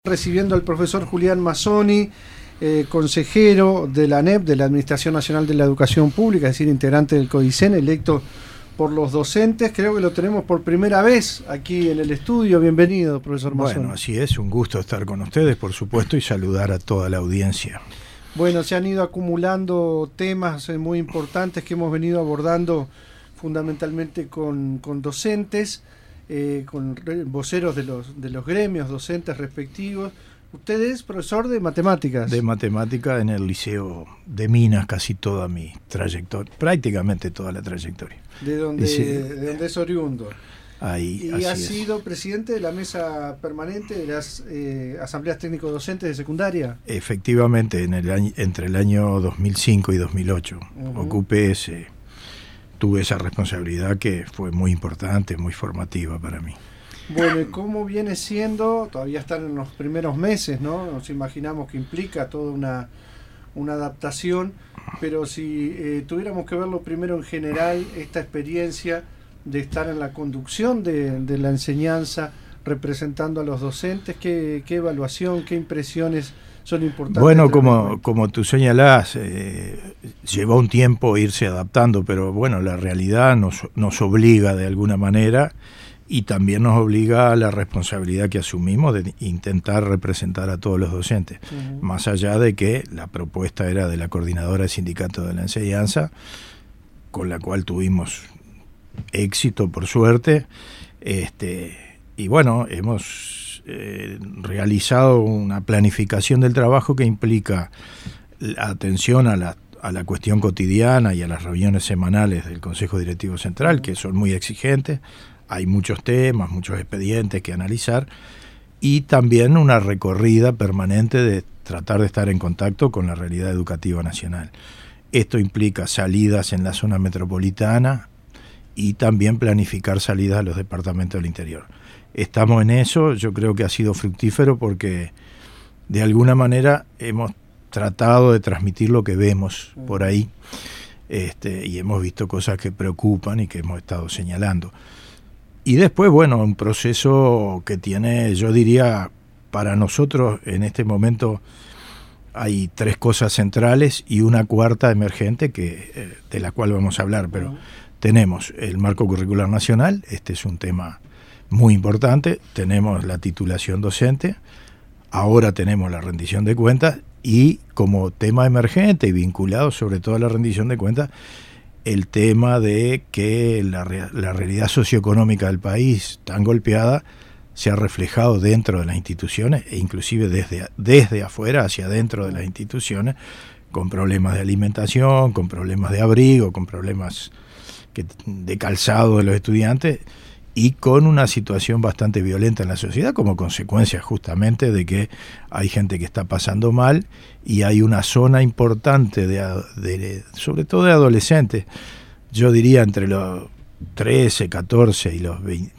Recibiendo al profesor Julián Mazzoni, consejero de la ANEP, de la Administración Nacional de la Educación Pública, es decir, integrante del CODICEN, electo por los docentes. Creo que lo tenemos por primera vez aquí en el estudio. Bienvenido, profesor Mazzoni. Bueno, así es, un gusto estar con ustedes, por supuesto, y saludar a toda la audiencia. Bueno, se han ido acumulando temas muy importantes que hemos venido abordando fundamentalmente con docentes, con voceros de los gremios docentes respectivos. Usted es profesor de matemáticas. De matemática en el Liceo de Minas, casi toda mi trayectoria, prácticamente toda la trayectoria. ¿De dónde es oriundo? Ahí, y ha sido presidente de la mesa permanente de las asambleas técnico-docentes de secundaria. Efectivamente, entre el año 2005 y 2008 ocupé tuve esa responsabilidad que fue muy importante, muy formativa para mí. Bueno, ¿y cómo viene siendo? Todavía están en los primeros meses, ¿no? Nos imaginamos que implica toda una adaptación, pero si tuviéramos que verlo primero en general, esta experiencia de estar en la conducción de la enseñanza, representando a los docentes, ¿qué evaluación, qué impresiones son importantes? Bueno, como tú señalás, llevó un tiempo irse adaptando, pero bueno, la realidad nos obliga de alguna manera y también nos obliga a la responsabilidad que asumimos de intentar representar a todos los docentes, más allá de que la propuesta era de la coordinadora del sindicato de la enseñanza, con la cual tuvimos éxito por suerte, y bueno, hemos realizado una planificación del trabajo que implica la atención a la cuestión cotidiana y a las reuniones semanales del Consejo Directivo Central, que son muy exigentes. Hay muchos temas, muchos expedientes que analizar, y también una recorrida permanente de tratar de estar en contacto con la realidad educativa nacional. Esto implica salidas en la zona metropolitana y también planificar salidas a los departamentos del interior. Estamos en eso. Yo creo que ha sido fructífero porque de alguna manera hemos tratado de transmitir lo que vemos por ahí, y hemos visto cosas que preocupan y que hemos estado señalando. Y después, bueno, un proceso que tiene, yo diría, para nosotros en este momento hay tres cosas centrales y una cuarta emergente de la cual vamos a hablar, pero tenemos el marco curricular nacional, este es un tema muy importante, tenemos la titulación docente, ahora tenemos la rendición de cuentas y como tema emergente y vinculado sobre todo a la rendición de cuentas, el tema de que la realidad socioeconómica del país tan golpeada se ha reflejado dentro de las instituciones e inclusive desde afuera hacia adentro de las instituciones, con problemas de alimentación, con problemas de abrigo, con problemas de calzado de los estudiantes y con una situación bastante violenta en la sociedad como consecuencia justamente de que hay gente que está pasando mal y hay una zona importante sobre todo de adolescentes, yo diría entre los 13, 14 y los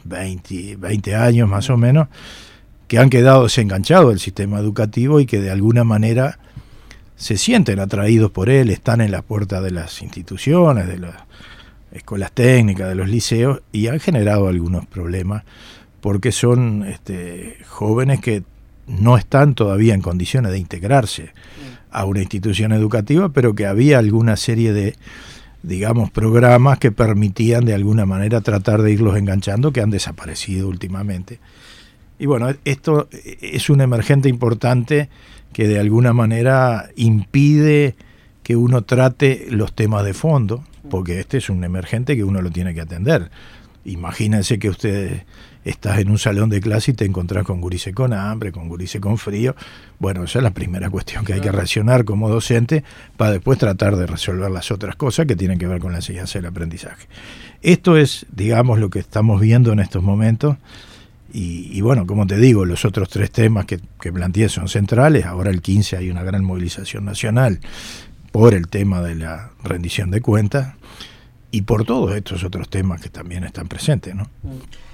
20 años más o menos, que han quedado desenganchados del sistema educativo y que de alguna manera se sienten atraídos por él, están en las puertas de las instituciones, de las escuelas técnicas, de los liceos, y han generado algunos problemas porque son jóvenes que no están todavía en condiciones de integrarse a una institución educativa, pero que había alguna serie de, digamos, programas que permitían de alguna manera tratar de irlos enganchando, que han desaparecido últimamente. Y bueno, esto es un emergente importante que de alguna manera impide que uno trate los temas de fondo, porque este es un emergente que uno lo tiene que atender. Imagínense que usted estás en un salón de clase y te encontrás con gurises con hambre, con gurises con frío. Bueno, esa es la primera cuestión que hay que reaccionar como docente para después tratar de resolver las otras cosas que tienen que ver con la enseñanza y el aprendizaje. Esto es, digamos, lo que estamos viendo en estos momentos. Y bueno, como te digo, los otros tres temas que planteé son centrales. Ahora el 15 hay una gran movilización nacional por el tema de la rendición de cuentas y por todos estos otros temas que también están presentes, ¿no?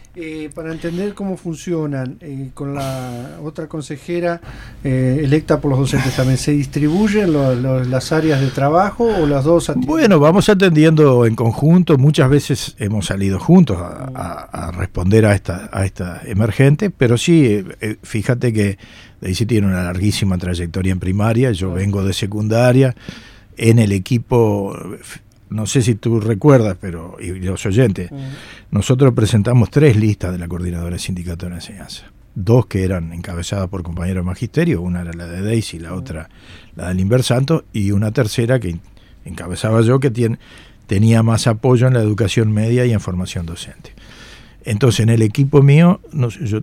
Para entender cómo funcionan, con la otra consejera electa por los docentes también, ¿se distribuyen las áreas de trabajo o las dos atienden? Bueno, vamos atendiendo en conjunto. Muchas veces hemos salido juntos a responder a esta emergente, pero sí, fíjate que Daisy tiene una larguísima trayectoria en primaria, yo vengo de secundaria, en el equipo... No sé si tú recuerdas, pero y los oyentes, nosotros presentamos 3 listas de la Coordinadora de Sindicatos de la Enseñanza. 2 que eran encabezadas por compañeros de magisterio, una era la de Daisy, la otra la del Inver Santos, y una tercera que encabezaba yo, que tenía más apoyo en la educación media y en formación docente. Entonces, en el equipo mío, nosotros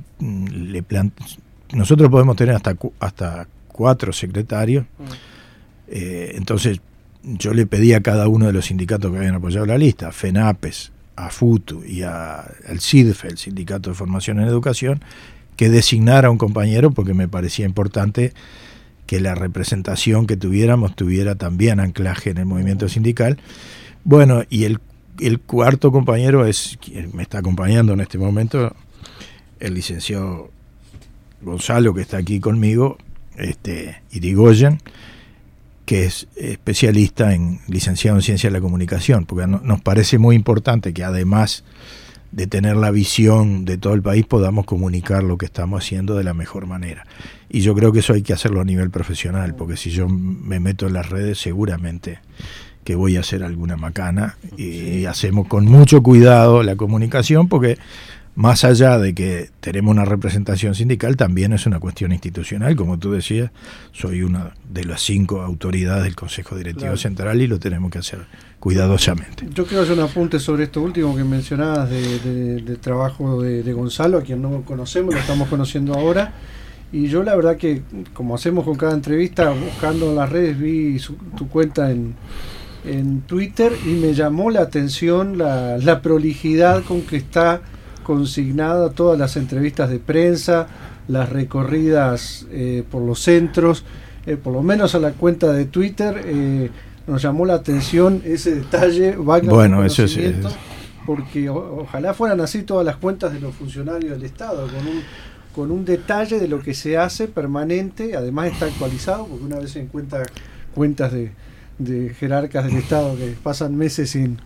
podemos tener hasta 4 secretarios. Entonces, yo le pedí a cada uno de los sindicatos que habían apoyado la lista, a FENAPES, a FUTU y al CIDFE, el Sindicato de Formación en Educación, que designara a un compañero, porque me parecía importante que la representación que tuviera también anclaje en el movimiento sindical. Bueno, y el cuarto compañero es quien me está acompañando en este momento, el licenciado Gonzalo, que está aquí conmigo, Irigoyen, que es especialista licenciado en Ciencia de la Comunicación, porque nos parece muy importante que además de tener la visión de todo el país, podamos comunicar lo que estamos haciendo de la mejor manera. Y yo creo que eso hay que hacerlo a nivel profesional, porque si yo me meto en las redes, seguramente que voy a hacer alguna macana, y hacemos con mucho cuidado la comunicación, porque más allá de que tenemos una representación sindical, también es una cuestión institucional. Como tú decías, soy una de las 5 autoridades del Consejo Directivo Central y lo tenemos que hacer cuidadosamente. Yo quiero hacer un apunte sobre esto último que mencionabas del trabajo de Gonzalo, a quien no conocemos, lo estamos conociendo ahora. Y yo la verdad que, como hacemos con cada entrevista, buscando en las redes, vi tu cuenta en Twitter y me llamó la atención la prolijidad con que está consignada todas las entrevistas de prensa, las recorridas por los centros, por lo menos a la cuenta de Twitter, nos llamó la atención ese detalle, bueno, eso es, porque ojalá fueran así todas las cuentas de los funcionarios del Estado, con un detalle de lo que se hace permanente, además está actualizado, porque una vez se encuentra cuentas de jerarcas del Estado que pasan meses sin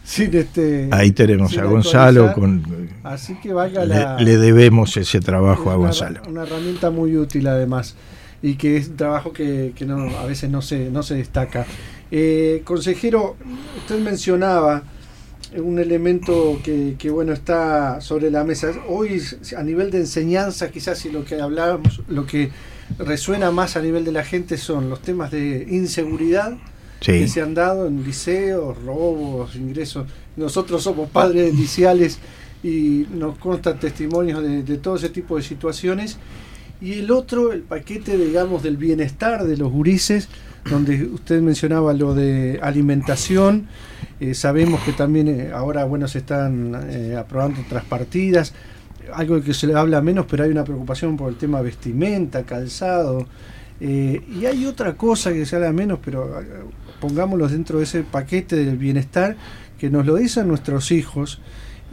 ahí tenemos a Gonzalo así que le debemos ese trabajo a Gonzalo, una herramienta muy útil además, y que es un trabajo que a veces no se destaca. Consejero, usted mencionaba un elemento que bueno, está sobre la mesa hoy a nivel de enseñanza, quizás, si lo que hablábamos, lo que resuena más a nivel de la gente son los temas de inseguridad que se han dado en liceos, robos, ingresos. Nosotros somos padres liceales y nos constan testimonios de todo ese tipo de situaciones. Y el otro, el paquete, digamos, del bienestar de los gurises, donde usted mencionaba lo de alimentación. Sabemos que también ahora, bueno, se están aprobando otras partidas, algo que se le habla menos, pero hay una preocupación por el tema vestimenta, calzado. Y hay otra cosa que se habla menos, pero pongámoslo dentro de ese paquete del bienestar, que nos lo dicen nuestros hijos,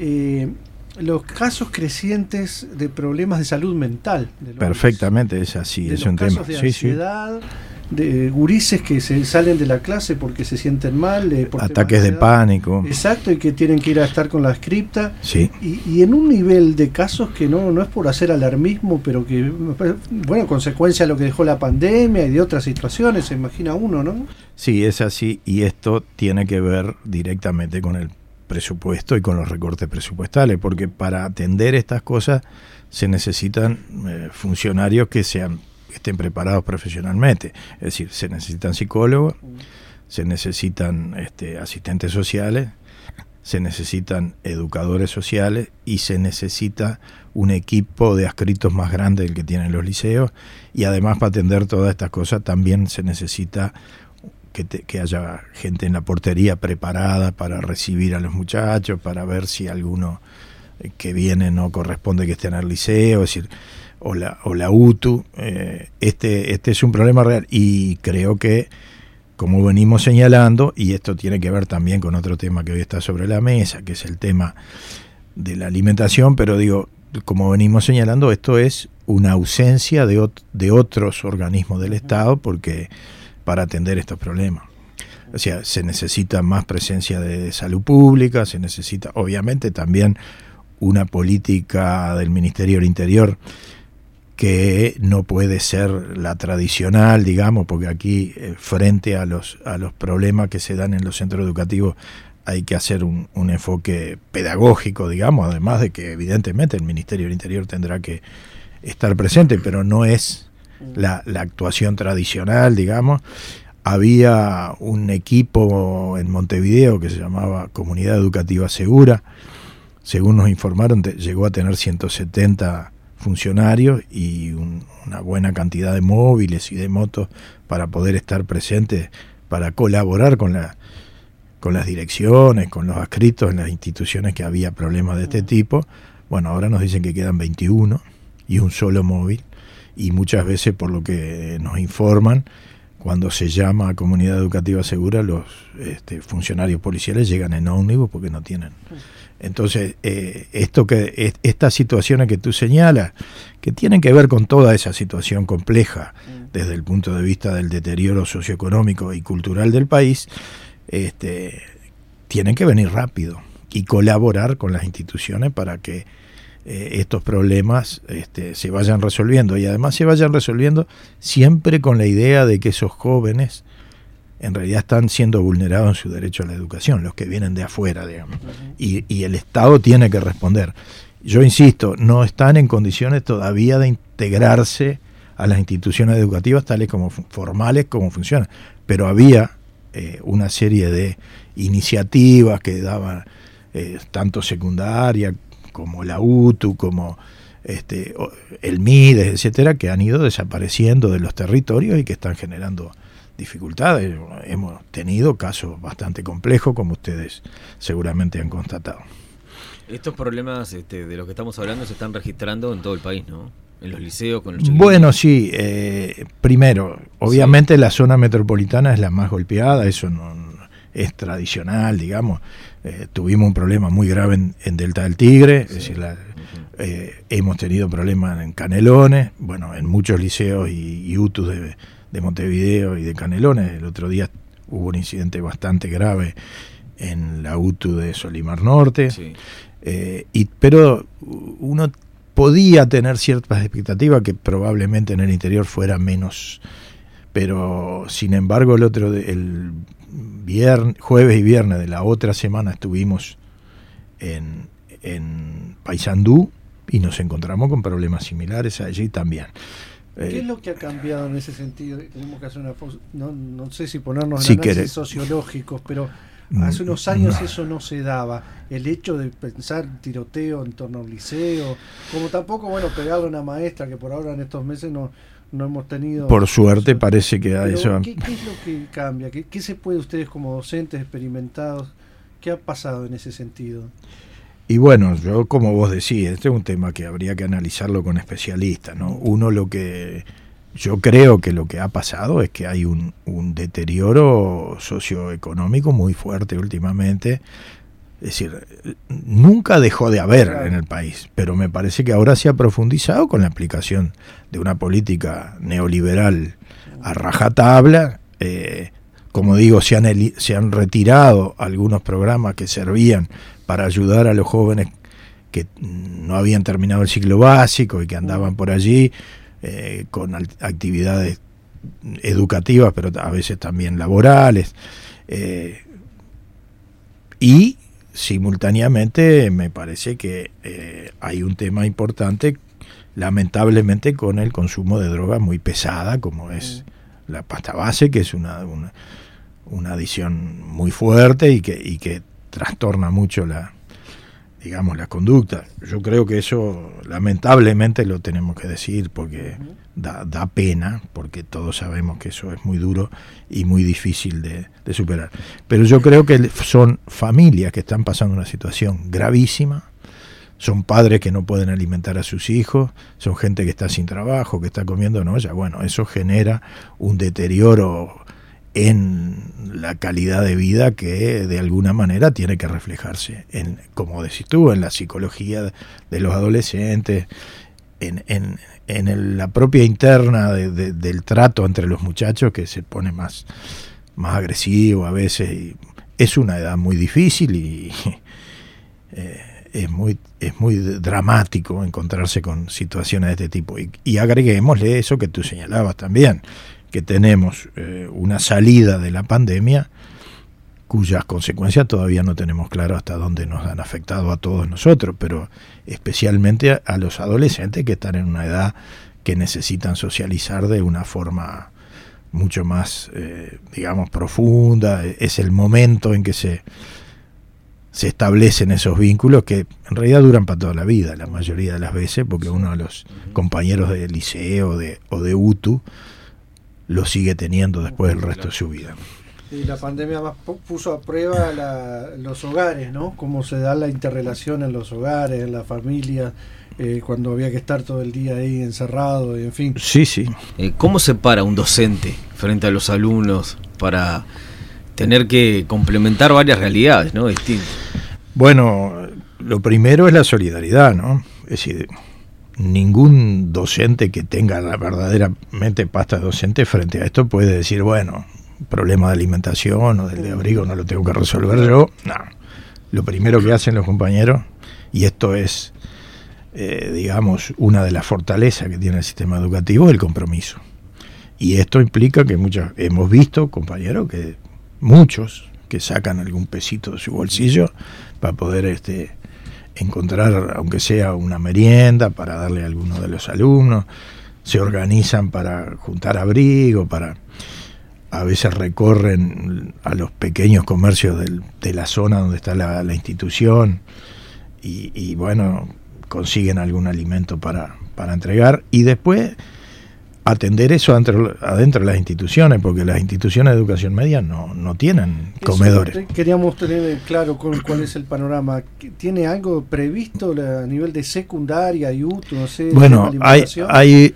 los casos crecientes de problemas de salud mental. Perfectamente, es así, es un tema. Casos de ansiedad, de gurises que se salen de la clase porque se sienten mal, por ataques de pánico. Exacto, y que tienen que ir a estar con la scripta. Sí. Y en un nivel de casos que no es por hacer alarmismo, pero que, bueno, consecuencia de lo que dejó la pandemia y de otras situaciones, se imagina uno, ¿no? Sí, es así, y esto tiene que ver directamente con el presupuesto y con los recortes presupuestales, porque para atender estas cosas se necesitan funcionarios que estén preparados profesionalmente, es decir, se necesitan psicólogos, se necesitan asistentes sociales, se necesitan educadores sociales y se necesita un equipo de adscritos más grande del que tienen los liceos, y además para atender todas estas cosas también se necesita que haya gente en la portería preparada para recibir a los muchachos, para ver si alguno que viene no corresponde que esté en el liceo, es decir, o la UTU. Este es un problema real, y creo que, como venimos señalando, y esto tiene que ver también con otro tema que hoy está sobre la mesa, que es el tema la alimentación, pero digo, como venimos señalando, esto es una ausencia de otros organismos del Estado porque para atender estos problemas. O sea, se necesita más presencia de salud pública, se necesita obviamente también una política del Ministerio del Interior que no puede ser la tradicional, digamos, porque aquí frente a los problemas que se dan en los centros educativos hay que hacer un enfoque pedagógico, digamos, además de que evidentemente el Ministerio del Interior tendrá que estar presente, pero no es la actuación tradicional, digamos. Había un equipo en Montevideo que se llamaba Comunidad Educativa Segura, según nos informaron llegó a tener 170 funcionarios y una buena cantidad de móviles y de motos para poder estar presentes, para colaborar con las direcciones, con los adscritos en las instituciones que había problemas de este tipo. Bueno, ahora nos dicen que quedan 21 y un solo móvil, y muchas veces, por lo que nos informan, cuando se llama a Comunidad Educativa Segura, los funcionarios policiales llegan en ómnibus porque no tienen. Entonces, estas situaciones que tú señalas, que tienen que ver con toda esa situación compleja desde el punto de vista del deterioro socioeconómico y cultural del país, tienen que venir rápido y colaborar con las instituciones para que estos problemas se vayan resolviendo, y además se vayan resolviendo siempre con la idea de que esos jóvenes en realidad están siendo vulnerados en su derecho a la educación, los que vienen de afuera, digamos, y el Estado tiene que responder. Yo insisto, no están en condiciones todavía de integrarse a las instituciones educativas tales como formales como funcionan, pero había una serie de iniciativas que daban tanto secundaria como la UTU, como el MIDES, etcétera, que han ido desapareciendo de los territorios y que están generando dificultades. Hemos tenido casos bastante complejos, como ustedes seguramente han constatado. Estos problemas de los que estamos hablando se están registrando en todo el país, ¿no? En los liceos, con los chiquillos. Bueno, sí. Primero, obviamente sí, la zona metropolitana es la más golpeada, eso no es tradicional, digamos. Tuvimos un problema muy grave en Delta del Tigre, sí, es decir, hemos tenido problemas en Canelones, bueno, en muchos liceos y UTUs de Montevideo y de Canelones. El otro día hubo un incidente bastante grave en la UTU de Solimar Norte, sí. Pero uno podía tener ciertas expectativas que probablemente en el interior fuera menos, pero sin embargo el jueves y viernes de la otra semana estuvimos en Paysandú y nos encontramos con problemas similares allí también. ¿Qué es lo que ha cambiado en ese sentido? Tenemos que hacer no sé si ponernos en análisis sociológicos, pero hace unos años eso no se daba. El hecho de pensar tiroteo en torno al liceo, como tampoco, pegarle a una maestra, que por ahora en estos meses no hemos tenido. Por suerte parece que eso. ¿Qué es lo que cambia? ¿Qué se puede, ustedes como docentes experimentados, qué ha pasado en ese sentido? Y bueno, yo como vos decís, este es un tema que habría que analizarlo con especialistas, ¿no? Yo creo que lo que ha pasado es que hay un deterioro socioeconómico muy fuerte últimamente. Es decir, nunca dejó de haber en el país, pero me parece que ahora se ha profundizado con la aplicación de una política neoliberal a rajatabla. Como digo, se han retirado algunos programas que servían para ayudar a los jóvenes que no habían terminado el ciclo básico y que andaban por allí con actividades educativas, pero a veces también laborales. Y simultáneamente me parece que hay un tema importante, lamentablemente, con el consumo de drogas muy pesada, como es la pasta base, que es una adición muy fuerte y que trastorna mucho la conducta. Yo creo que eso lamentablemente lo tenemos que decir, porque da pena, porque todos sabemos que eso es muy duro y muy difícil de superar. Pero yo creo que son familias que están pasando una situación gravísima, son padres que no pueden alimentar a sus hijos, son gente que está sin trabajo, que está comiendo en olla. Bueno, eso genera un deterioro en la calidad de vida que de alguna manera tiene que reflejarse en, como decís tú, en la psicología de los adolescentes, en la propia interna del trato entre los muchachos, que se pone más agresivo a veces. Y es una edad muy difícil y es muy dramático encontrarse con situaciones de este tipo. Y agreguémosle eso que tú señalabas también, que tenemos una salida de la pandemia cuyas consecuencias todavía no tenemos claro hasta dónde nos han afectado a todos nosotros, pero especialmente a los adolescentes que están en una edad que necesitan socializar de una forma mucho más, digamos, profunda. Es el momento en que se establecen esos vínculos que en realidad duran para toda la vida, la mayoría de las veces, porque uno de los compañeros de liceo o de UTU lo sigue teniendo después del resto de su vida. Y la pandemia más puso a prueba los hogares, ¿no? Cómo se da la interrelación en los hogares, en la familia, cuando había que estar todo el día ahí encerrado, en fin. Sí, sí. ¿Cómo se para un docente frente a los alumnos para tener que complementar varias realidades, ¿no? Distintas? Bueno, lo primero es la solidaridad, ¿no? Es decir, ningún docente que tenga la verdaderamente pasta de docente frente a esto puede decir, bueno, problema de alimentación o del de abrigo no lo tengo que resolver yo. No. Lo primero que hacen los compañeros, y esto es, digamos, una de las fortalezas que tiene el sistema educativo, es el compromiso. Y esto implica que hemos visto compañeros muchos que sacan algún pesito de su bolsillo para poder encontrar, aunque sea una merienda, para darle a alguno de los alumnos. Se organizan para juntar abrigo, a veces recorren a los pequeños comercios de la zona donde está la institución y bueno, consiguen algún alimento para entregar, y después atender eso adentro de las instituciones, porque las instituciones de educación media no tienen comedores. Queríamos tener claro cuál es el panorama. ¿Tiene algo previsto a nivel de secundaria y UTU? No sé, bueno, hay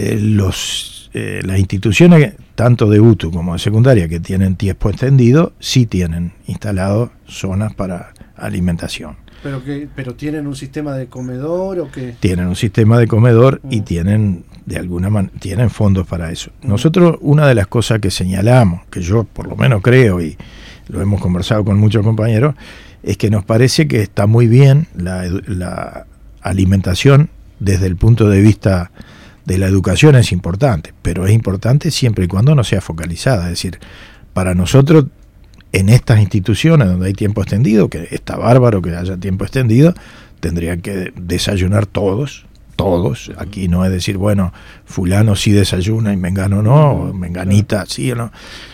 las instituciones tanto de UTU como de secundaria que tienen tiempo extendido, sí tienen instalado zonas para alimentación. ¿Pero tienen un sistema de comedor o qué? Tienen un sistema de comedor y tienen de alguna manera tienen fondos para eso. Nosotros, una de las cosas que señalamos, que yo por lo menos creo, y lo hemos conversado con muchos compañeros, es que nos parece que está muy bien la alimentación desde el punto de vista de la educación, es importante, pero es importante siempre y cuando no sea focalizada. Es decir, para nosotros, en estas instituciones donde hay tiempo extendido, que está bárbaro que haya tiempo extendido, tendrían que desayunar todos. Aquí no es decir, bueno, fulano sí desayuna y mengano no, o menganita sí o no.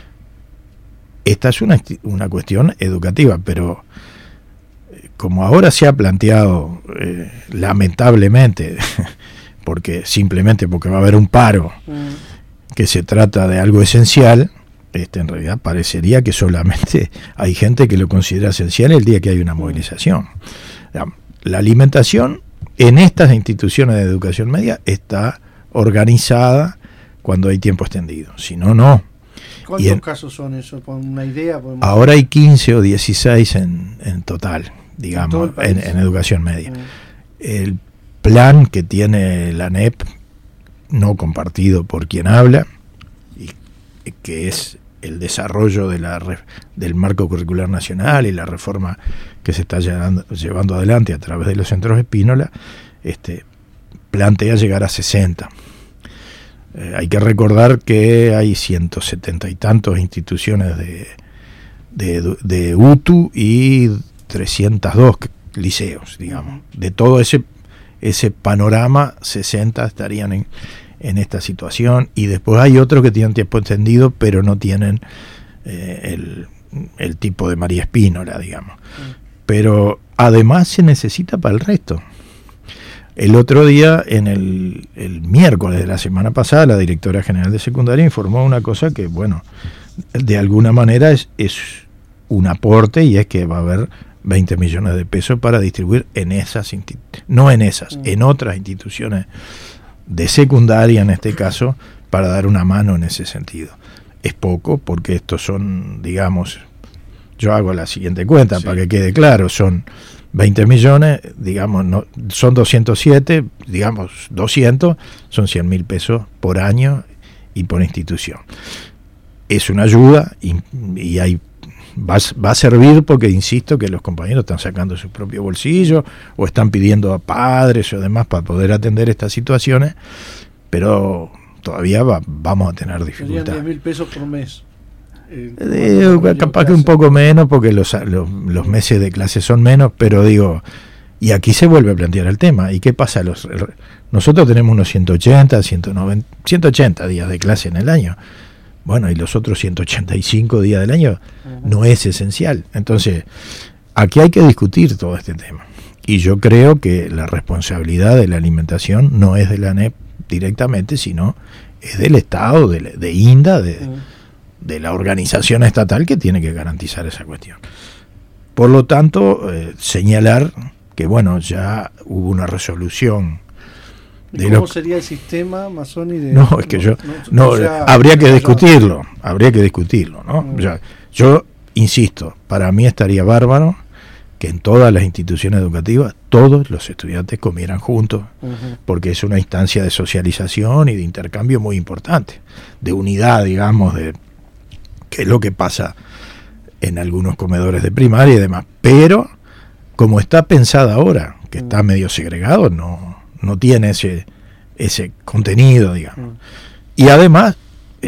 Esta es una cuestión educativa, pero como ahora se ha planteado, lamentablemente, simplemente porque va a haber un paro, que se trata de algo esencial, en realidad parecería que solamente hay gente que lo considera esencial el día que hay una movilización. La alimentación en estas instituciones de educación media está organizada cuando hay tiempo extendido, si no, no. ¿Cuántos casos son eso? ¿Por una idea? Ahora hay 15 o 16 en total, digamos, en educación media. El plan que tiene la ANEP, no compartido por quien habla, y que es el desarrollo del marco curricular nacional y la reforma que se está llevando adelante a través de los centros Espínola, plantea llegar a 60. Hay que recordar que hay 170 y tantos instituciones de UTU y 302 liceos, digamos. De todo ese panorama, 60 estarían en esta situación, y después hay otros que tienen tiempo extendido pero no tienen el tipo de María Espínola, digamos. Pero además se necesita para el resto. El otro día, el miércoles de la semana pasada, la directora general de secundaria informó una cosa que, bueno, de alguna manera es un aporte, y es que va a haber 20 millones de pesos para distribuir en en otras instituciones de secundaria, en este caso, para dar una mano en ese sentido. es poco, porque estos son, digamos, yo hago la siguiente cuenta para que quede claro, son 20 millones, digamos, no, son 207, digamos 200, son 100.000 pesos por año y por institución. Es una ayuda y hay, va a servir porque, insisto, que los compañeros están sacando su propio bolsillo o están pidiendo a padres o demás para poder atender estas situaciones, pero todavía vamos a tener dificultades. Serían 10.000 pesos por mes. Capaz que un poco menos porque los meses de clase son menos, pero digo, y aquí se vuelve a plantear el tema. ¿Y qué pasa? Nosotros tenemos unos 180, 190, 180 días de clase en el año. Bueno, y los otros 185 días del año no es esencial. Entonces, aquí hay que discutir todo este tema. Y yo creo que la responsabilidad de la alimentación no es de la ANEP directamente, sino es del Estado, de INDA, de la organización estatal que tiene que garantizar esa cuestión. Por lo tanto, señalar que, bueno, ya hubo una resolución. ¿Cómo sería el sistema, Mazzoni? No, es que habría que discutirlo, ¿no? Yo insisto, para mí estaría bárbaro que en todas las instituciones educativas todos los estudiantes comieran juntos, porque es una instancia de socialización y de intercambio muy importante, de unidad, digamos, que es lo que pasa en algunos comedores de primaria y demás. Pero como está pensada ahora, que está medio segregado, no tiene ese contenido, digamos. Y además,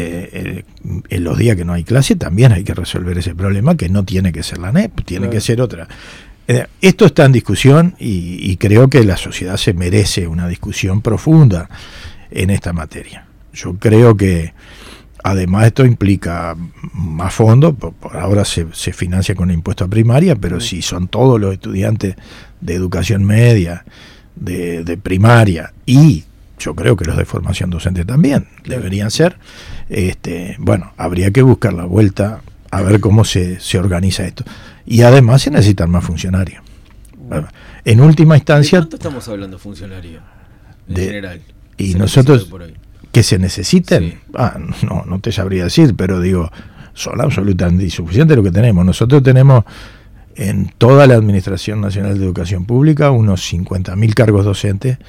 en los días que no hay clase también hay que resolver ese problema, que no tiene que ser la ANEP, tiene que ser otra. Esto está en discusión y creo que la sociedad se merece una discusión profunda en esta materia. Yo creo que además esto implica más fondos. Por ahora se financia con el impuesto a primaria, pero si son todos los estudiantes de educación media, de primaria, y yo creo que los de formación docente también deberían ser, bueno, habría que buscar la vuelta a ver cómo se organiza esto. Y además se necesitan más funcionarios. En última instancia... ¿De cuánto estamos hablando funcionarios en general? Y nosotros... ¿Que se necesiten? Sí. No te sabría decir, pero digo, son absolutamente insuficientes lo que tenemos. Nosotros tenemos en toda la Administración Nacional de Educación Pública unos 50.000 cargos docentes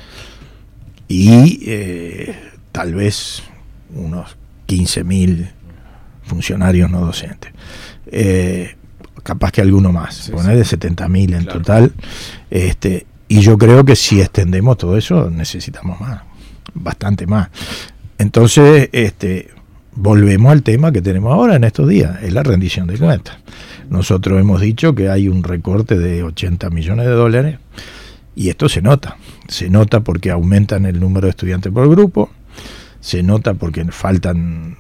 y tal vez unos 15.000 funcionarios no docentes. Capaz que alguno más, poner de 70.000 en total. Y yo creo que si extendemos todo eso necesitamos más, bastante más. Entonces, volvemos al tema que tenemos ahora en estos días, es la rendición de cuentas. Nosotros hemos dicho que hay un recorte de $80 millones y esto se nota porque aumentan el número de estudiantes por grupo, se nota porque faltan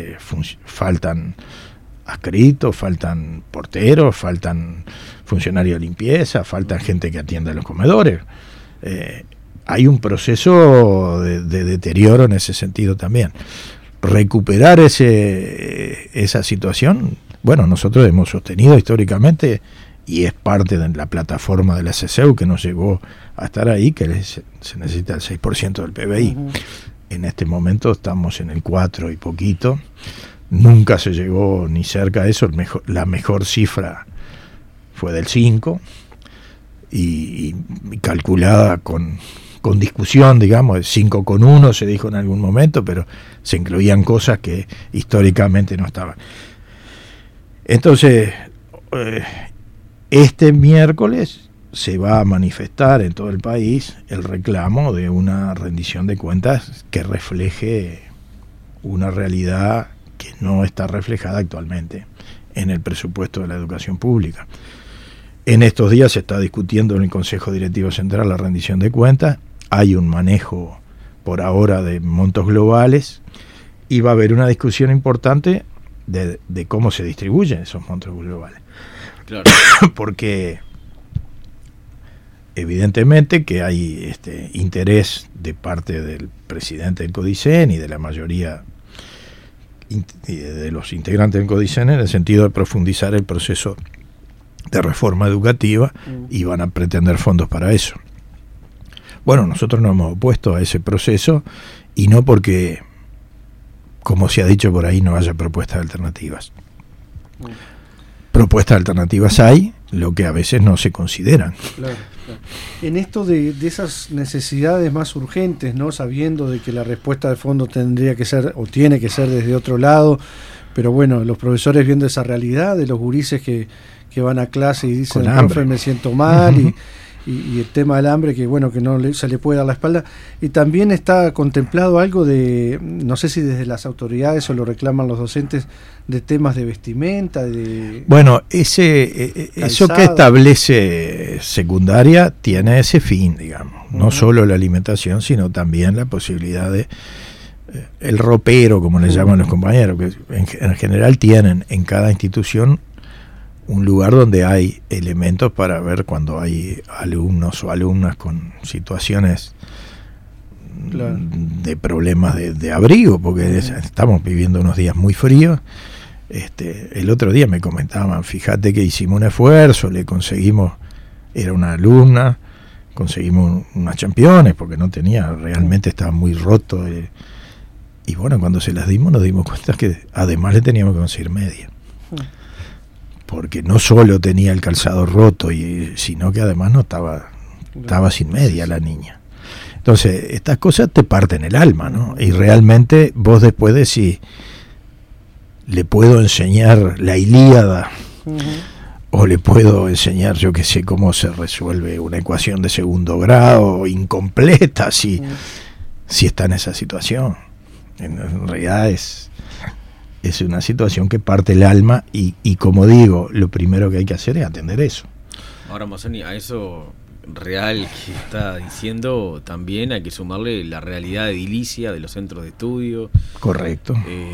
adscritos, faltan porteros, faltan funcionarios de limpieza, faltan gente que atienda los comedores. Hay un proceso de deterioro en ese sentido también. Recuperar esa situación, bueno, nosotros hemos sostenido históricamente, y es parte de la plataforma de la CCEU que nos llevó a estar ahí, que se necesita el 6% del PBI. En este momento estamos en el 4 y poquito. Nunca se llegó ni cerca a eso. La mejor cifra fue del 5 y calculada con discusión, digamos, 5,1 se dijo en algún momento, pero se incluían cosas que históricamente no estaban. Entonces, este miércoles se va a manifestar en todo el país el reclamo de una rendición de cuentas que refleje una realidad que no está reflejada actualmente en el presupuesto de la educación pública. En estos días se está discutiendo en el Consejo Directivo Central la rendición de cuentas. Hay un manejo por ahora de montos globales y va a haber una discusión importante de cómo se distribuyen esos montos globales. Claro. Porque evidentemente que hay interés de parte del presidente del CODICEN y de la mayoría de los integrantes del CODICEN en el sentido de profundizar el proceso de reforma educativa y van a pretender fondos para eso. Bueno, nosotros nos hemos opuesto a ese proceso y no porque como se ha dicho por ahí, no haya propuestas alternativas. Propuestas alternativas hay, lo que a veces no se consideran. Claro. En esto de esas necesidades más urgentes, ¿no? Sabiendo de que la respuesta de fondo tendría que ser o tiene que ser desde otro lado, pero bueno, los profesores viendo esa realidad de los gurises que van a clase y dicen, profe, me siento mal, y el tema del hambre, que bueno, que no se le puede dar la espalda. Y también está contemplado algo de, no sé si desde las autoridades o lo reclaman los docentes, de temas de vestimenta, de... Bueno, eso que establece secundaria tiene ese fin, digamos. No solo la alimentación, sino también la posibilidad de... el ropero, como le llaman los compañeros, que en general tienen en cada institución un lugar donde hay elementos para ver cuando hay alumnos o alumnas con situaciones de problemas de abrigo, porque estamos viviendo unos días muy fríos. El otro día me comentaban, fíjate que hicimos un esfuerzo, le conseguimos, era una alumna, conseguimos unas championes, porque no tenía, realmente estaba muy roto, y bueno, cuando se las dimos nos dimos cuenta que además le teníamos que conseguir media. Porque no solo tenía el calzado roto, sino que además no estaba sin media la niña. Entonces, estas cosas te parten el alma, ¿no? Y realmente vos después decís, le puedo enseñar la Ilíada, o le puedo enseñar, yo qué sé, cómo se resuelve una ecuación de segundo grado, incompleta, si está en esa situación. En realidad es una situación que parte el alma y como digo, lo primero que hay que hacer es atender eso. Ahora, Mazzoni, a eso real que está diciendo también hay que sumarle la realidad edilicia de los centros de estudio. Correcto.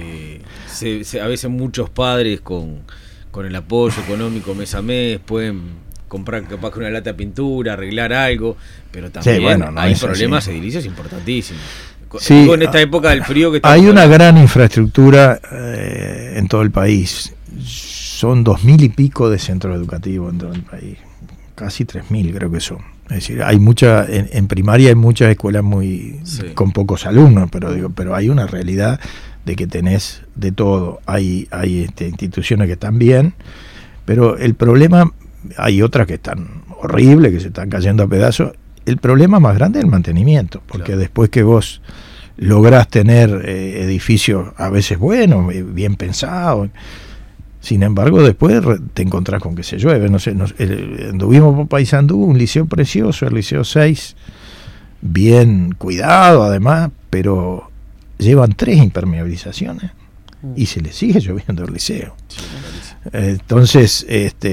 A veces muchos padres con el apoyo económico mes a mes pueden comprar capaz que una lata de pintura, arreglar algo, pero también hay problemas edilicios importantísimos. Sí, en esta época del frío que hay una gran infraestructura en todo el país. Son 2.000 y pico de centros educativos en todo el país, casi 3.000 creo que son. Es decir, hay en primaria hay muchas escuelas con pocos alumnos, pero hay una realidad de que tenés de todo. Hay instituciones que están bien, pero el problema, hay otras que están horribles, que se están cayendo a pedazos. El problema más grande es el mantenimiento, porque después que vos lográs tener edificios a veces buenos, bien pensados, sin embargo después te encontrás con que se llueve. Anduvimos por Paysandú, un liceo precioso, el Liceo 6, bien cuidado además, pero llevan 3 impermeabilizaciones y se le sigue lloviendo el liceo. Entonces,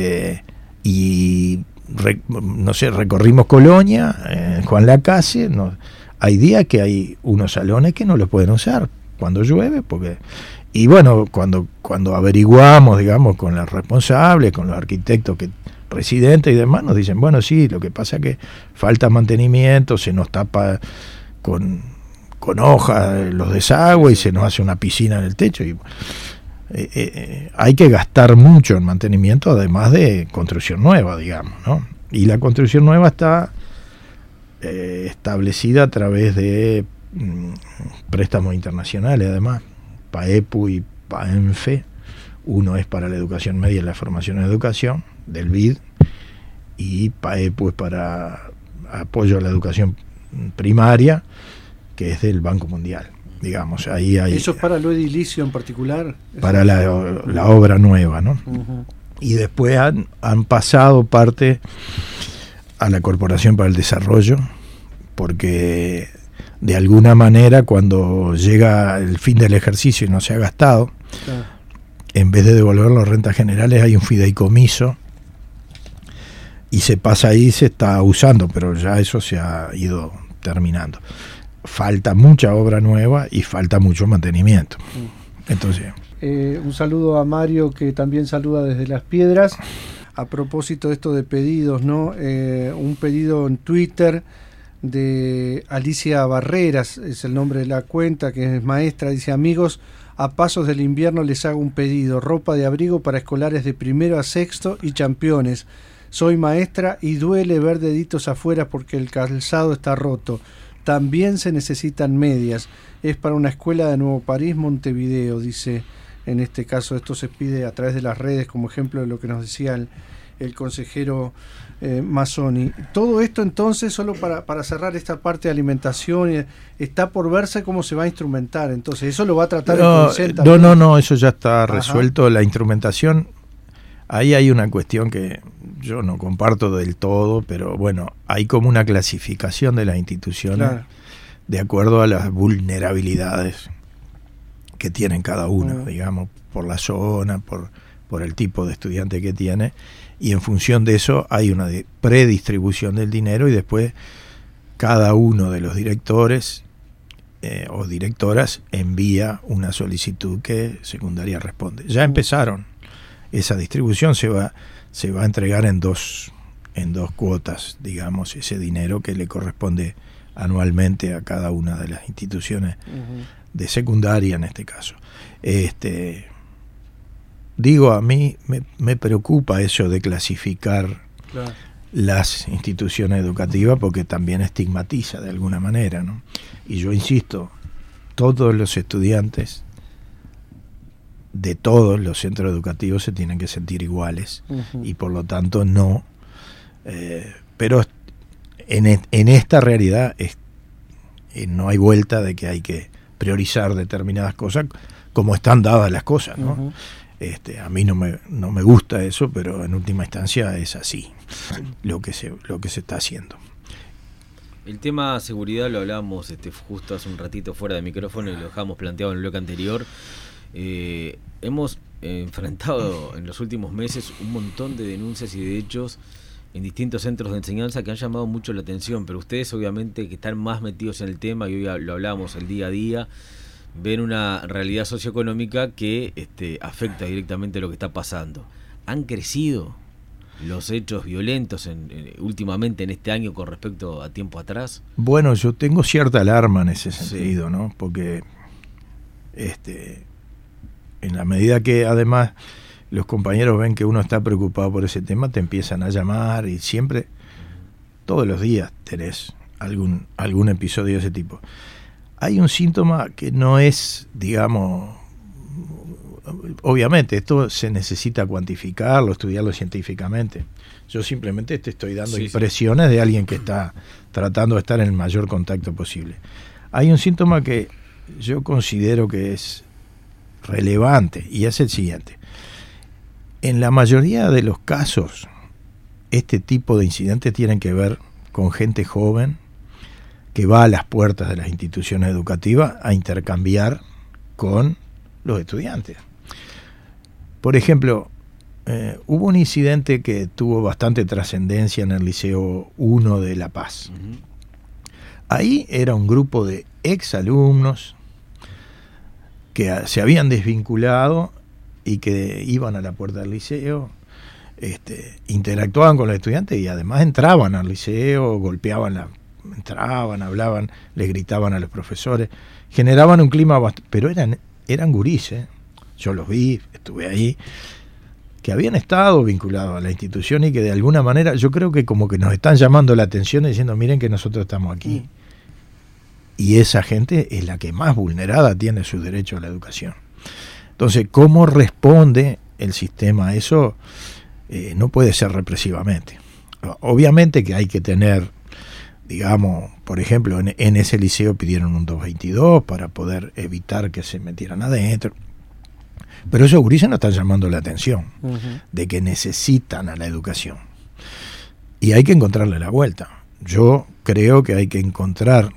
recorrimos Colonia, Juan Lacase, hay días que hay unos salones que no los pueden usar cuando llueve, y bueno, cuando averiguamos, digamos, con los responsables, con los arquitectos residentes y demás, nos dicen, bueno, sí, lo que pasa es que falta mantenimiento, se nos tapa con hojas los desagües y se nos hace una piscina en el techo, y hay que gastar mucho en mantenimiento, además de construcción nueva, digamos, ¿no? Y la construcción nueva está establecida a través de préstamos internacionales, además, PAEPU y PAENFE. Uno es para la educación media y la formación en educación, del BID, y PAEPU es para apoyo a la educación primaria, que es del Banco Mundial. Digamos, ahí hay... ¿Eso es para lo edilicio en particular? Para la obra nueva, ¿no? Y después han pasado parte a la Corporación para el Desarrollo, porque de alguna manera cuando llega el fin del ejercicio y no se ha gastado, en vez de devolver las rentas generales hay un fideicomiso y se pasa ahí y se está usando, pero ya eso se ha ido terminando. Falta mucha obra nueva y falta mucho mantenimiento. Entonces, un saludo a Mario, que también saluda desde Las Piedras. A propósito de esto de pedidos, ¿no? Un pedido en Twitter de Alicia Barreras, es el nombre de la cuenta, que es maestra. Dice: amigos, a pasos del invierno les hago un pedido: ropa de abrigo para escolares de primero a sexto y championes. Soy maestra y duele ver deditos afuera porque el calzado está roto. también se necesitan medias. Es para una escuela de Nuevo París, Montevideo, dice. En este caso, esto se pide a través de las redes, como ejemplo de lo que nos decía el consejero Mazzoni. Todo esto entonces, solo para cerrar esta parte de alimentación, está por verse cómo se va a instrumentar. Entonces, ¿eso lo va a tratar el CONICET también? No, eso ya está resuelto. La instrumentación, ahí hay una cuestión que yo no comparto del todo, pero bueno, hay como una clasificación de las instituciones, claro, de acuerdo a las vulnerabilidades que tienen cada uno, digamos, por la zona, por el tipo de estudiante que tiene, y en función de eso hay una predistribución del dinero, y después cada uno de los directores o directoras envía una solicitud que secundaria responde. Ya empezaron, esa distribución se va a entregar en dos cuotas, digamos, ese dinero que le corresponde anualmente a cada una de las instituciones de secundaria en este caso. Digo, a mí me preocupa eso de clasificar, claro, las instituciones educativas, porque también estigmatiza de alguna manera, ¿no? Y yo insisto, todos los estudiantes de todos los centros educativos se tienen que sentir iguales, y por lo tanto no, pero en esta realidad no hay vuelta de que hay que priorizar determinadas cosas como están dadas las cosas, ¿no? A mí no me gusta eso, pero en última instancia es así lo que se está haciendo. El tema seguridad lo hablábamos justo hace un ratito fuera de micrófono y lo dejamos planteado en el bloque anterior. Hemos enfrentado en los últimos meses un montón de denuncias y de hechos en distintos centros de enseñanza que han llamado mucho la atención, pero ustedes obviamente que están más metidos en el tema, y hoy lo hablamos el día a día, ven una realidad socioeconómica que afecta directamente lo que está pasando. ¿Han crecido los hechos violentos últimamente en este año con respecto a tiempo atrás? Bueno, yo tengo cierta alarma en ese sentido, sí, ¿no? Porque en la medida que además los compañeros ven que uno está preocupado por ese tema, te empiezan a llamar, y siempre, todos los días tenés algún episodio de ese tipo. Hay un síntoma que no es, digamos, obviamente esto se necesita cuantificarlo, estudiarlo científicamente. Yo simplemente te estoy dando impresiones de alguien que está tratando de estar en el mayor contacto posible. Hay un síntoma que yo considero que es relevante, y es el siguiente. En la mayoría de los casos, este tipo de incidentes tienen que ver con gente joven que va a las puertas de las instituciones educativas a intercambiar con los estudiantes. Por ejemplo, hubo un incidente que tuvo bastante trascendencia en el Liceo 1 de La Paz. Ahí era un grupo de exalumnos que se habían desvinculado y que iban a la puerta del liceo, interactuaban con los estudiantes y además entraban al liceo, entraban, hablaban, les gritaban a los profesores, generaban un clima pero eran gurises, yo los vi, estuve ahí, que habían estado vinculados a la institución y que de alguna manera yo creo que como que nos están llamando la atención diciendo, miren que nosotros estamos aquí. Y esa gente es la que más vulnerada tiene su derecho a la educación. Entonces, ¿cómo responde el sistema a eso? No puede ser represivamente. Obviamente que hay que tener, digamos, por ejemplo, en ese liceo pidieron un 222 para poder evitar que se metieran adentro. Pero esos gurises no están llamando la atención de que necesitan a la educación. Y hay que encontrarle la vuelta. Yo creo que hay que encontrar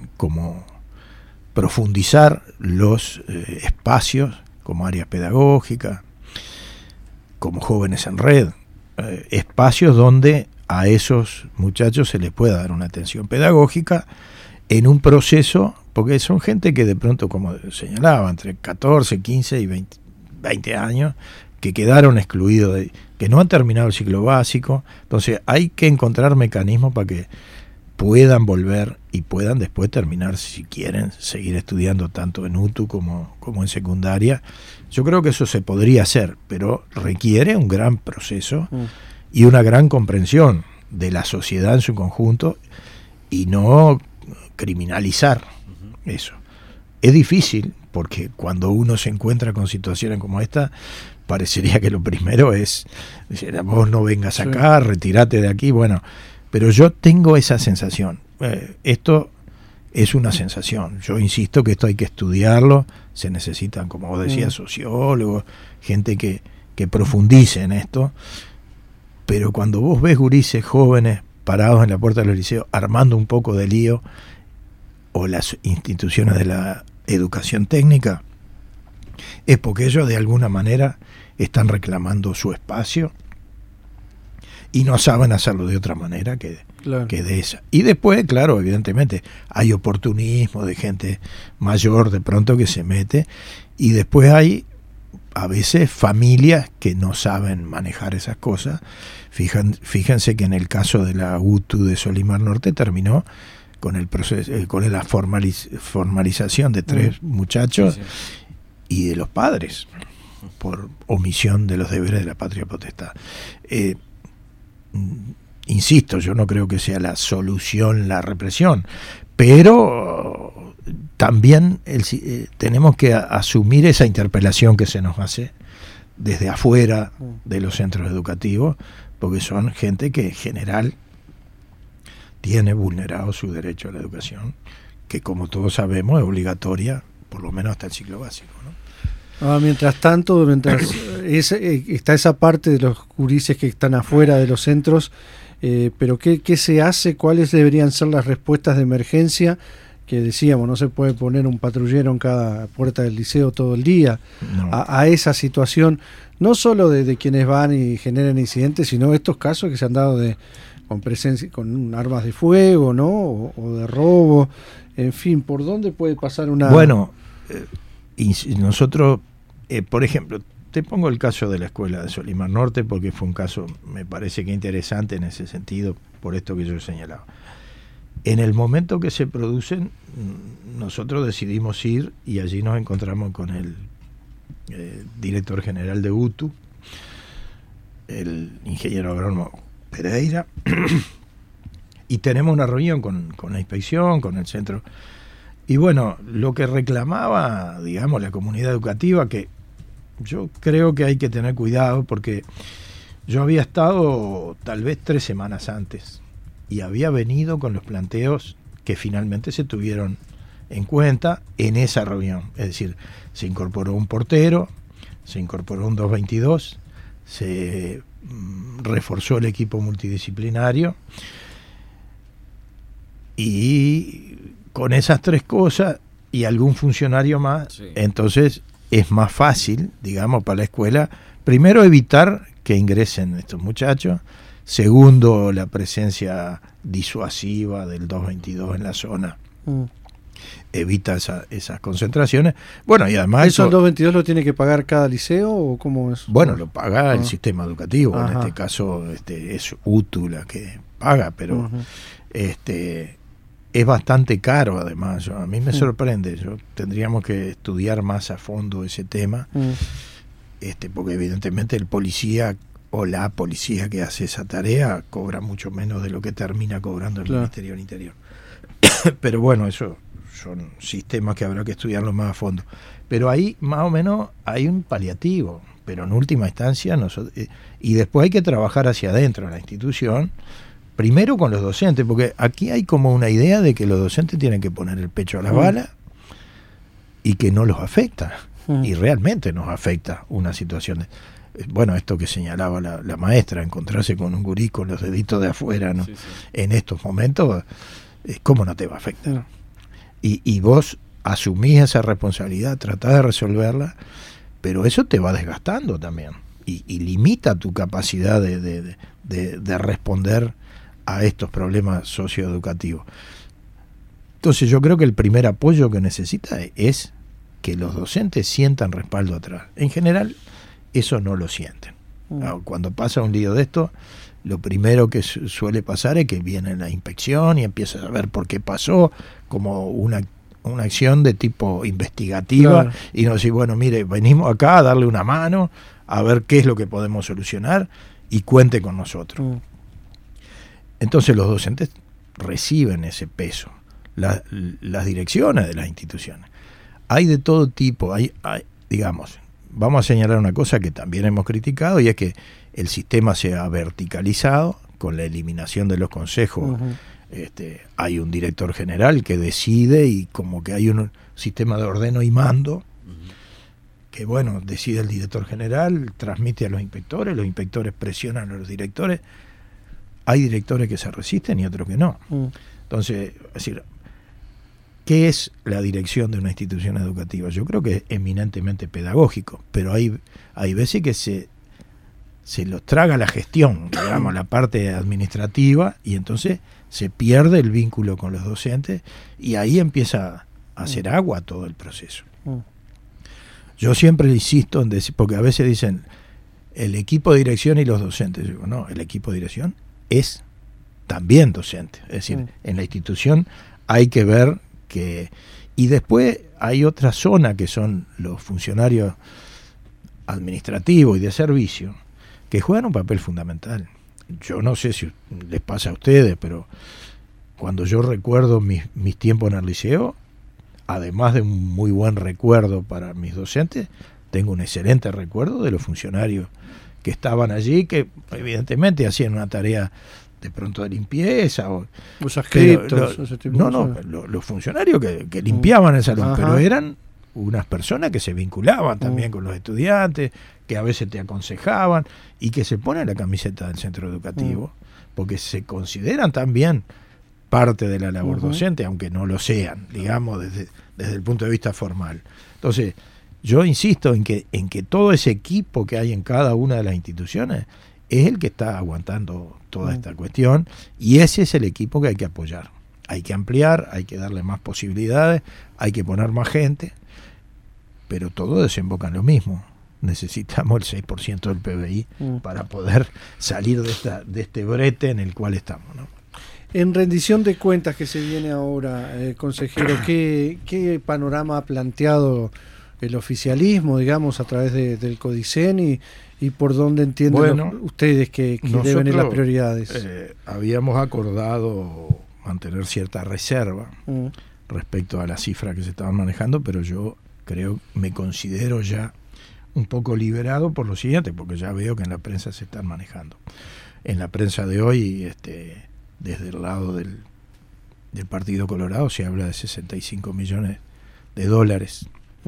profundizar los espacios como áreas pedagógicas, como jóvenes en red, espacios donde a esos muchachos se les pueda dar una atención pedagógica en un proceso, porque son gente que de pronto, como señalaba, entre 14, 15 y 20 años, que quedaron excluidos, que no han terminado el ciclo básico. Entonces hay que encontrar mecanismos para que puedan volver y puedan después terminar, si quieren, seguir estudiando tanto en UTU como en secundaria. Yo creo que eso se podría hacer, pero requiere un gran proceso y una gran comprensión de la sociedad en su conjunto, y no criminalizar eso. Es difícil porque cuando uno se encuentra con situaciones como esta, parecería que lo primero es decir, vos no vengas acá, retirate de aquí, bueno, pero yo tengo esa sensación. Esto es una sensación. Yo insisto que esto hay que estudiarlo, se necesitan, como vos decías, sociólogos, gente que profundice en esto, pero cuando vos ves gurises jóvenes parados en la puerta de los liceos armando un poco de lío, o las instituciones de la educación técnica, es porque ellos de alguna manera están reclamando su espacio y no saben hacerlo de otra manera que de esa. Y después, claro, evidentemente hay oportunismo de gente mayor de pronto que se mete, y después hay a veces familias que no saben manejar esas cosas. Fíjense que en el caso de la UTU de Solimar Norte terminó con el proceso, con la formalización de 3 muchachos y de los padres por omisión de los deberes de la patria potestad. Insisto, yo no creo que sea la solución la represión, pero también tenemos que asumir esa interpelación que se nos hace desde afuera de los centros educativos, porque son gente que en general tiene vulnerado su derecho a la educación, que como todos sabemos es obligatoria, por lo menos hasta el ciclo básico, ¿no? Mientras tanto, está esa parte de los gurises que están afuera de los centros, pero ¿qué se hace? ¿Cuáles deberían ser las respuestas de emergencia? Que decíamos, no se puede poner un patrullero en cada puerta del liceo todo el día. No. A esa situación, no solo de quienes van y generan incidentes, sino estos casos que se han dado con presencia, con armas de fuego, ¿no? O de robo, en fin, ¿por dónde puede pasar una...? Bueno, nosotros, por ejemplo, te pongo el caso de la escuela de Solimar Norte, porque fue un caso, me parece que interesante en ese sentido, por esto que yo señalaba. En el momento que se producen, nosotros decidimos ir y allí nos encontramos con el director general de UTU, el ingeniero agrónomo Pereira, y tenemos una reunión con la inspección, con el centro. Y bueno, lo que reclamaba, digamos, la comunidad educativa, que yo creo que hay que tener cuidado, porque yo había estado tal vez 3 semanas antes y había venido con los planteos que finalmente se tuvieron en cuenta en esa reunión. Es decir, se incorporó un portero, se incorporó un 222, se reforzó el equipo multidisciplinario, y con esas 3 cosas y algún funcionario más, entonces es más fácil, digamos, para la escuela, primero evitar que ingresen estos muchachos, segundo, la presencia disuasiva del 222 en la zona evita esas concentraciones. Bueno, y además ¿eso el 222 lo tiene que pagar cada liceo o cómo es? Bueno, lo paga el sistema educativo. En este caso es UTU la que paga, pero es bastante caro además. A mí me sorprende. Tendríamos que estudiar más a fondo ese tema, porque evidentemente el policía o la policía que hace esa tarea cobra mucho menos de lo que termina cobrando el Ministerio del Interior. Pero bueno, eso son sistemas que habrá que estudiarlo más a fondo. Pero ahí más o menos hay un paliativo, pero en última instancia y después hay que trabajar hacia adentro en la institución, primero con los docentes, porque aquí hay como una idea de que los docentes tienen que poner el pecho a la bala y que no los afecta, y realmente nos afecta una situación bueno, esto que señalaba la maestra, encontrarse con un gurí con los deditos de afuera, ¿no? En estos momentos, ¿cómo no te va a afectar? Y vos asumís esa responsabilidad, tratás de resolverla, pero eso te va desgastando también y limita tu capacidad de responder a estos problemas socioeducativos. Entonces yo creo que el primer apoyo que necesita es que los docentes sientan respaldo atrás. En general eso no lo sienten. Cuando pasa un lío de esto, lo primero que suele pasar es que viene la inspección y empiezas a ver por qué pasó, como una acción de tipo investigativa, y nos dice, bueno, mire, venimos acá a darle una mano, a ver qué es lo que podemos solucionar, y cuente con nosotros. Entonces los docentes reciben ese peso. las direcciones de las instituciones. Hay de todo tipo, digamos, vamos a señalar una cosa que también hemos criticado, y es que el sistema se ha verticalizado con la eliminación de los consejos. Hay un director general que decide, y como que hay un sistema de ordeno y mando, que bueno, decide el director general, transmite a los inspectores presionan a los directores. Hay directores que se resisten y otros que no. Entonces, es decir, ¿qué es la dirección de una institución educativa? Yo creo que es eminentemente pedagógico, pero hay veces que se los traga la gestión, digamos, la parte administrativa, y entonces se pierde el vínculo con los docentes, y ahí empieza a hacer agua todo el proceso. Yo siempre insisto en decir, porque a veces dicen el equipo de dirección y los docentes. Yo digo, no, el equipo de dirección es también docente. Es decir, en la institución hay que ver que... Y después hay otra zona que son los funcionarios administrativos y de servicio, que juegan un papel fundamental. Yo no sé si les pasa a ustedes, pero cuando yo recuerdo mis tiempos en el liceo, además de un muy buen recuerdo para mis docentes, tengo un excelente recuerdo de los funcionarios que estaban allí, que evidentemente hacían una tarea de pronto de limpieza, o los adscriptos, los funcionarios que limpiaban el salón, pero eran unas personas que se vinculaban también con los estudiantes, que a veces te aconsejaban, y que se ponen la camiseta del centro educativo, porque se consideran también parte de la labor docente, aunque no lo sean, digamos, desde el punto de vista formal. Entonces, yo insisto en que todo ese equipo que hay en cada una de las instituciones es el que está aguantando toda esta cuestión, y ese es el equipo que hay que apoyar. Hay que ampliar, hay que darle más posibilidades, hay que poner más gente, pero todo desemboca en lo mismo. Necesitamos el 6% del PBI para poder salir de este brete en el cual estamos, ¿no? En rendición de cuentas que se viene ahora, consejero, ¿qué panorama ha planteado el oficialismo, digamos, a través del CODICEN, y por dónde entienden ustedes que deben ir las prioridades? Habíamos acordado mantener cierta reserva respecto a la cifra que se estaban manejando, pero yo me considero ya un poco liberado por lo siguiente, porque ya veo que en la prensa se están manejando. En la prensa de hoy, desde el lado del Partido Colorado, se habla de 65 millones de dólares.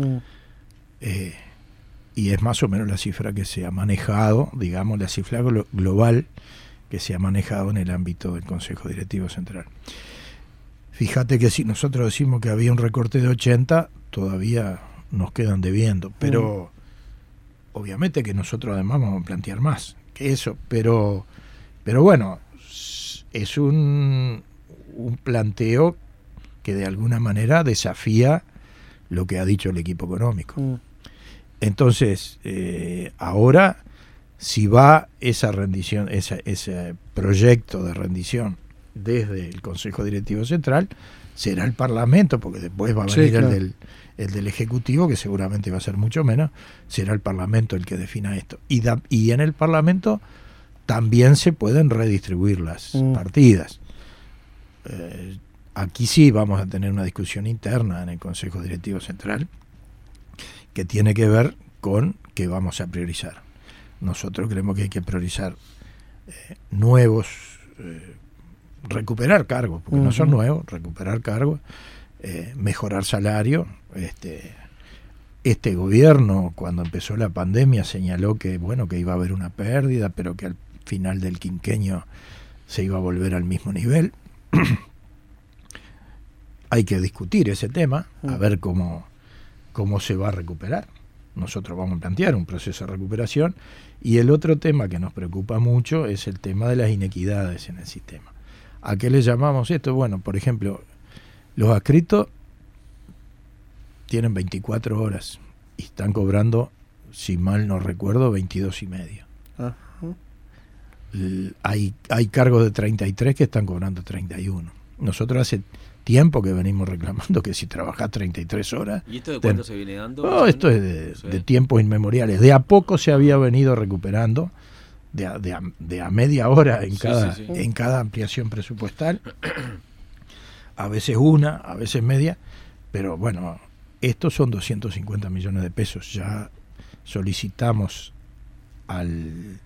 Y es más o menos la cifra que se ha manejado, digamos, la cifra global que se ha manejado en el ámbito del Consejo Directivo Central. Fíjate que si nosotros decimos que había un recorte de 80, todavía nos quedan debiendo, pero obviamente que nosotros además vamos a plantear más que eso, pero bueno, es un planteo que de alguna manera desafía lo que ha dicho el equipo económico. Entonces, ahora, si va esa rendición, ese proyecto de rendición desde el Consejo Directivo Central, será el Parlamento, porque después va a venir el del Ejecutivo, que seguramente va a ser mucho menos, será el Parlamento el que defina esto. Y en el Parlamento también se pueden redistribuir las partidas. Aquí sí vamos a tener una discusión interna en el Consejo Directivo Central que tiene que ver con qué vamos a priorizar. Nosotros creemos que hay que priorizar nuevos, recuperar cargos, porque no son nuevos, recuperar cargos, mejorar salario. Este gobierno, cuando empezó la pandemia, señaló que iba a haber una pérdida, pero que al final del quinquenio se iba a volver al mismo nivel. Hay que discutir ese tema, a ver cómo se va a recuperar. Nosotros vamos a plantear un proceso de recuperación, y el otro tema que nos preocupa mucho es el tema de las inequidades en el sistema. ¿A qué le llamamos esto? Bueno, por ejemplo, los adscritos tienen 24 horas y están cobrando, si mal no recuerdo, 22,5. Hay cargos de 33 que están cobrando 31. Nosotros hace tiempo que venimos reclamando que si trabajás 33 horas... ¿Y esto de cuándo se viene dando? Esto es de tiempos inmemoriales. De a poco se había venido recuperando, de a media hora en cada ampliación presupuestal. a veces una, a veces media, pero bueno, estos son 250 millones de pesos. Ya solicitamos al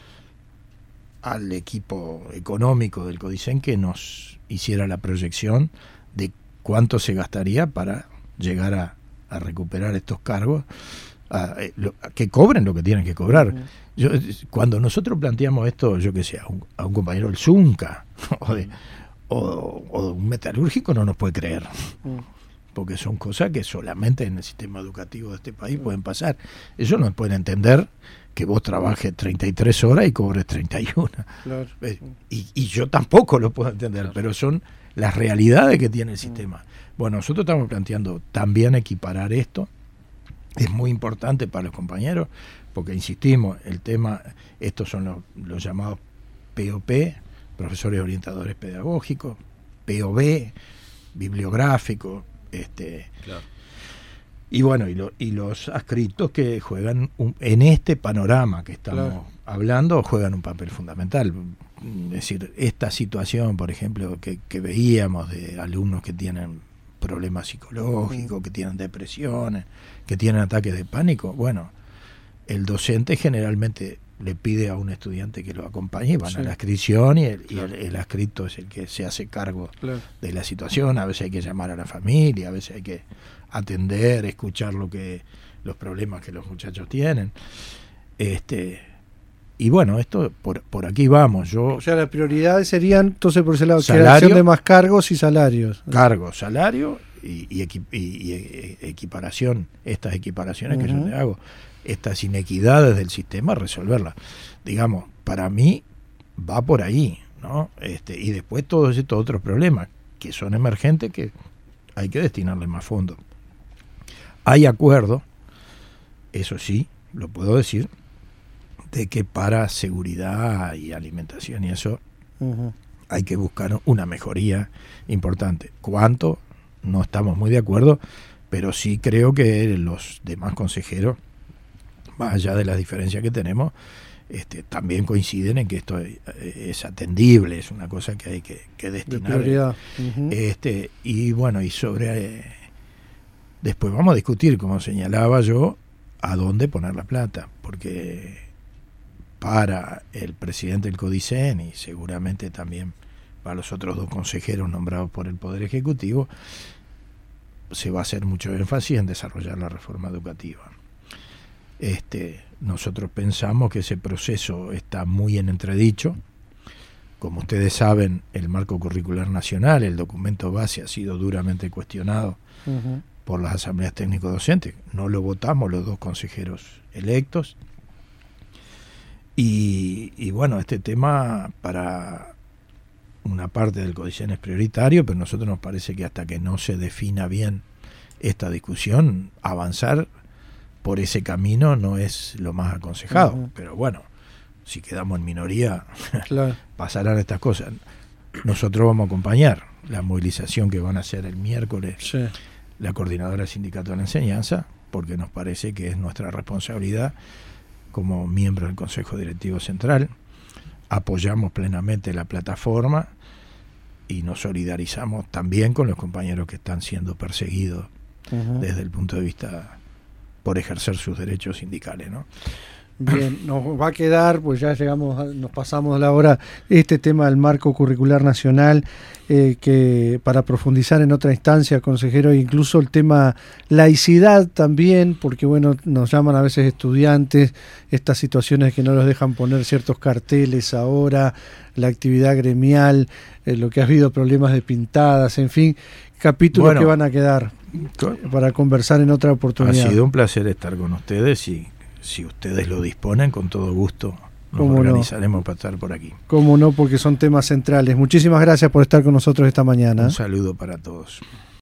equipo económico del CODICEN que nos hiciera la proyección de cuánto se gastaría para llegar a recuperar estos cargos, que cobren lo que tienen que cobrar. Cuando nosotros planteamos esto, yo que sé, a un compañero del Zunca o un metalúrgico no nos puede creer, porque son cosas que solamente en el sistema educativo de este país pueden pasar. Ellos no pueden entender que vos trabajes 33 horas y cobres 31. Claro. Y yo tampoco lo puedo entender, claro, pero son las realidades que tiene el sistema. Bueno, nosotros estamos planteando también equiparar esto. Es muy importante para los compañeros, porque insistimos, el tema, estos son los llamados POP, profesores orientadores pedagógicos, POB, bibliográficos, claro. Y bueno, y los adscritos que juegan en este panorama que estamos, claro, hablando, juegan un papel fundamental. Es decir, esta situación, por ejemplo, que veíamos de alumnos que tienen problemas psicológicos, que tienen depresiones, que tienen ataques de pánico, bueno, el docente generalmente le pide a un estudiante que lo acompañe y van a la adscripción y el adscrito es el que se hace cargo, claro, de la situación. A veces hay que llamar a la familia, a veces hay que atender, escuchar los problemas que los muchachos tienen. Y bueno, esto por aquí vamos. O sea, las prioridades serían, entonces, por ese lado, creación de más cargos y salarios. Cargos, salario y equiparación, estas equiparaciones que yo te hago, estas inequidades del sistema, resolverlas. Digamos, para mí va por ahí, ¿no? Y después todos estos otros problemas que son emergentes que hay que destinarle más fondos. Hay acuerdo, eso sí, lo puedo decir, de que para seguridad y alimentación y eso hay que buscar una mejoría importante. ¿Cuánto? No estamos muy de acuerdo, pero sí creo que los demás consejeros, más allá de las diferencias que tenemos, también coinciden en que esto es atendible, es una cosa que hay que destinar. De prioridad. Y bueno, y sobre después vamos a discutir, como señalaba yo, a dónde poner la plata, porque para el presidente del CODICEN y seguramente también para los otros dos consejeros nombrados por el Poder Ejecutivo, se va a hacer mucho énfasis en desarrollar la reforma educativa. Nosotros pensamos que ese proceso está muy en entredicho. Como ustedes saben, el marco curricular nacional, el documento base, ha sido duramente cuestionado por las asambleas técnico-docentes. No lo votamos los dos consejeros electos. Y bueno, este tema para una parte del CODICEN es prioritario, pero a nosotros nos parece que hasta que no se defina bien esta discusión, avanzar por ese camino no es lo más aconsejado. Pero bueno, si quedamos en minoría, claro, pasarán estas cosas. Nosotros vamos a acompañar la movilización que van a hacer el miércoles, sí, la coordinadora del Sindicato de la Enseñanza, porque nos parece que es nuestra responsabilidad como miembros del Consejo Directivo Central. Apoyamos plenamente la plataforma y nos solidarizamos también con los compañeros que están siendo perseguidos desde el punto de vista por ejercer sus derechos sindicales, ¿no? Bien, nos va a quedar, pues ya nos pasamos la hora, este tema del marco curricular nacional, que para profundizar en otra instancia, consejero, incluso el tema laicidad también, porque bueno, nos llaman a veces estudiantes, estas situaciones que no los dejan poner ciertos carteles ahora, la actividad gremial, lo que ha habido problemas de pintadas, en fin, capítulos que van a quedar para conversar en otra oportunidad. Ha sido un placer estar con ustedes y si ustedes lo disponen, con todo gusto nos organizaremos para estar por aquí. Cómo no, porque son temas centrales. Muchísimas gracias por estar con nosotros esta mañana. Un saludo para todos.